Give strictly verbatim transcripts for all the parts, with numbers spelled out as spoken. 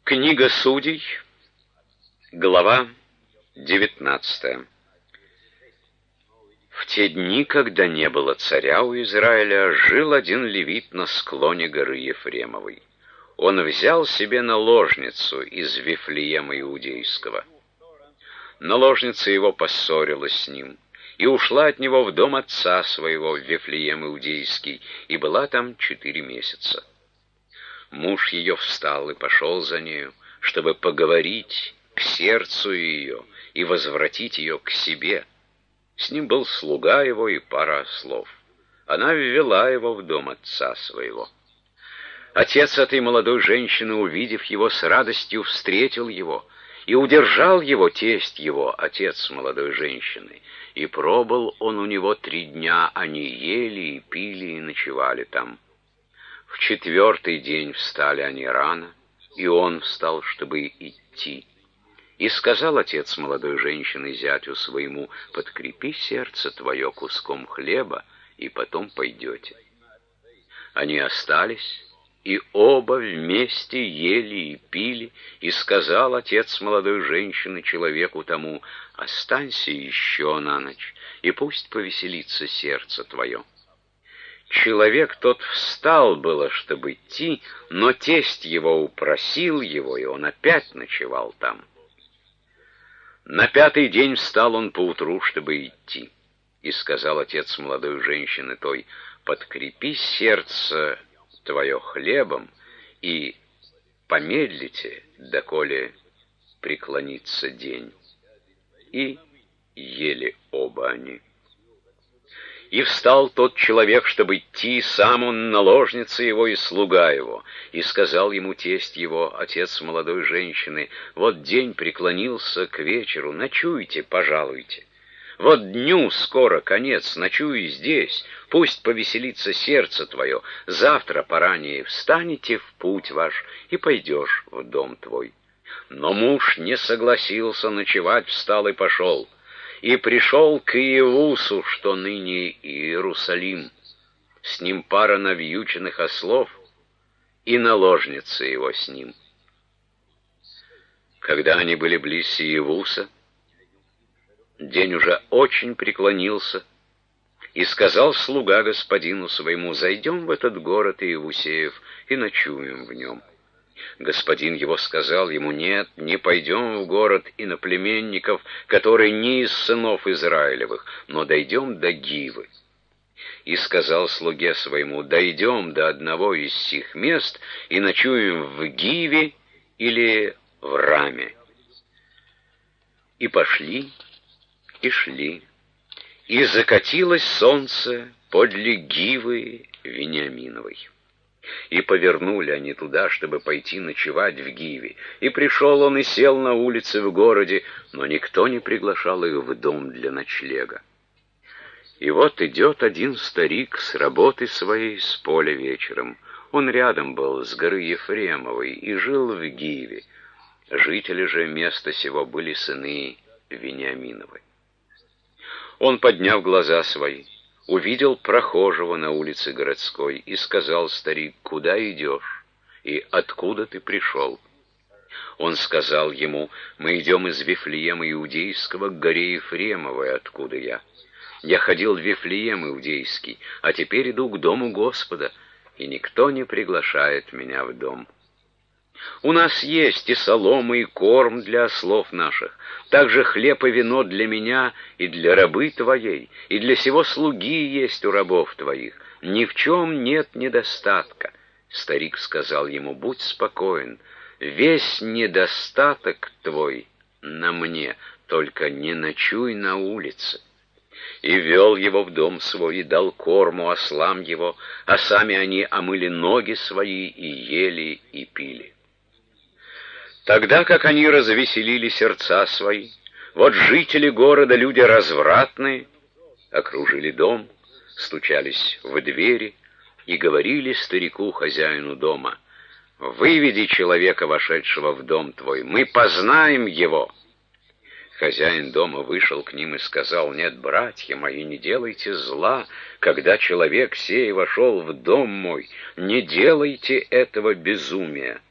Книга Судей, глава девятнадцатая. В те дни, когда не было царя у Израиля, жил один левит на склоне горы Ефремовой. Он взял себе наложницу из Вифлеема Иудейского. Наложница его поссорилась с ним и ушла от него в дом отца своего в Вифлеем Иудейский, и была там четыре месяца. Муж ее встал и пошел за нею, чтобы поговорить к сердцу ее и возвратить ее к себе. С ним был слуга его и пара ослов. Она ввела его в дом отца своего. Отец этой молодой женщины, увидев его, с радостью встретил его, и удержал его тесть его, отец молодой женщины. И пробыл он у него три дня, они ели и пили и ночевали там. В четвертый день встали они рано, и он встал, чтобы идти. И сказал отец молодой женщины зятю своему: «Подкрепи сердце твое куском хлеба, и потом пойдете». Они остались, и оба вместе ели и пили, и сказал отец молодой женщины человеку тому: «Останься еще на ночь, и пусть повеселится сердце твое». Человек тот встал было, чтобы идти, но тесть его упросил его, и он опять ночевал там. На пятый день встал он поутру, чтобы идти, и сказал отец молодой женщины той: «Подкрепи сердце твое хлебом, и помедлите, доколе преклонится день». И ели оба они. И встал тот человек, чтобы идти, сам он, наложница его и слуга его. И сказал ему тесть его, отец молодой женщины: «Вот день преклонился к вечеру, ночуйте, пожалуйте. Вот дню скоро конец, ночуй здесь, пусть повеселится сердце твое. Завтра поранее встанете в путь ваш, и пойдешь в дом твой». Но муж не согласился ночевать, встал и пошел. И пришел к Иевусу, что ныне Иерусалим. С ним пара навьюченных ослов, и наложница его с ним. Когда они были близ Иевуса, день уже очень преклонился, и сказал слуга господину своему: «Зайдем в этот город Иевусеев и ночуем в нем». Господин его сказал ему: «Нет, не пойдем в город иноплеменников, которые не из сынов Израилевых, но дойдем до Гивы». И сказал слуге своему: «Дойдем до одного из сих мест и ночуем в Гиве или в Раме». И пошли, и шли, и закатилось солнце подле Гивы Вениаминовой. И повернули они туда, чтобы пойти ночевать в Гиве. И пришел он и сел на улице в городе, но никто не приглашал их в дом для ночлега. И вот идет один старик с работы своей с поля вечером. Он рядом был с горы Ефремовой и жил в Гиве. Жители же места сего были сыны Вениаминовы. Он, подняв глаза свои, увидел прохожего на улице городской, и сказал старик: «Куда идешь? И откуда ты пришел?» Он сказал ему: «Мы идем из Вифлеема Иудейского к горе Ефремовой, откуда я. Я ходил в Вифлеем Иудейский, а теперь иду к дому Господа, и никто не приглашает меня в дом. У нас есть и солома, и корм для ослов наших, также хлеб и вино для меня и для рабы твоей, и для сего слуги есть у рабов твоих. Ни в чем нет недостатка». Старик сказал ему: «Будь спокоен, весь недостаток твой на мне, только не ночуй на улице». И вел его в дом свой, и дал корму ослам его, а сами они омыли ноги свои и ели и пили. Тогда как они развеселили сердца свои, вот жители города, люди развратные, окружили дом, стучались в двери и говорили старику, хозяину дома: «Выведи человека, вошедшего в дом твой, мы познаем его». Хозяин дома вышел к ним и сказал: «Нет, братья мои, не делайте зла, когда человек сей вошел в дом мой, не делайте этого безумия.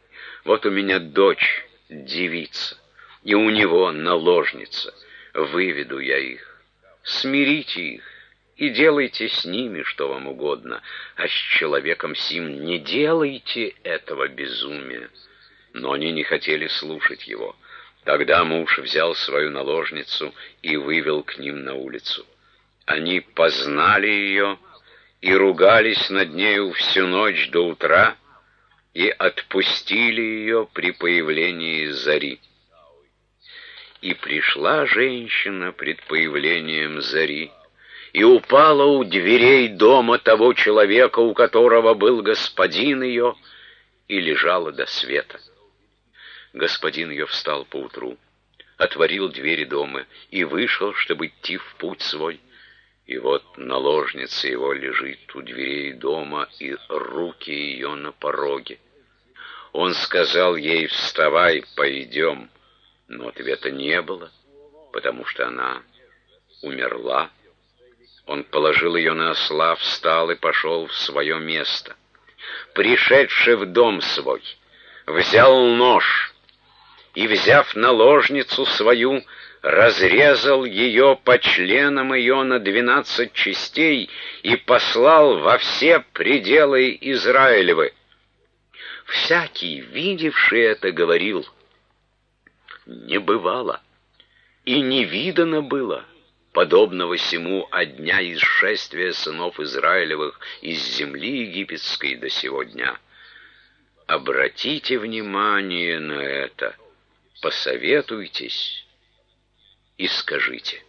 Вот у меня дочь, девица, и у него наложница. Выведу я их, смирите их и делайте с ними что вам угодно, а с человеком сим не делайте этого безумия». Но они не хотели слушать его. Тогда муж взял свою наложницу и вывел к ним на улицу. Они познали ее и ругались над нею всю ночь до утра, и отпустили ее при появлении зари. И пришла женщина пред появлением зари, и упала у дверей дома того человека, у которого был господин ее, и лежала до света. Господин ее встал поутру, отворил двери дома и вышел, чтобы идти в путь свой. И вот наложница его лежит у дверей дома, и руки ее на пороге. Он сказал ей: «Вставай, пойдем». Но ответа не было, потому что она умерла. Он положил ее на осла, встал и пошел в свое место. Пришедший в дом свой, взял нож и, взяв наложницу свою, разрезал ее по членам ее на двенадцать частей и послал во все пределы Израилевы. Всякий, видевший это, говорил: «Не бывало и не видано было подобного сему от дня исшествия сынов Израилевых из земли египетской до сего дня». Обратите внимание на это, посоветуйтесь и скажите.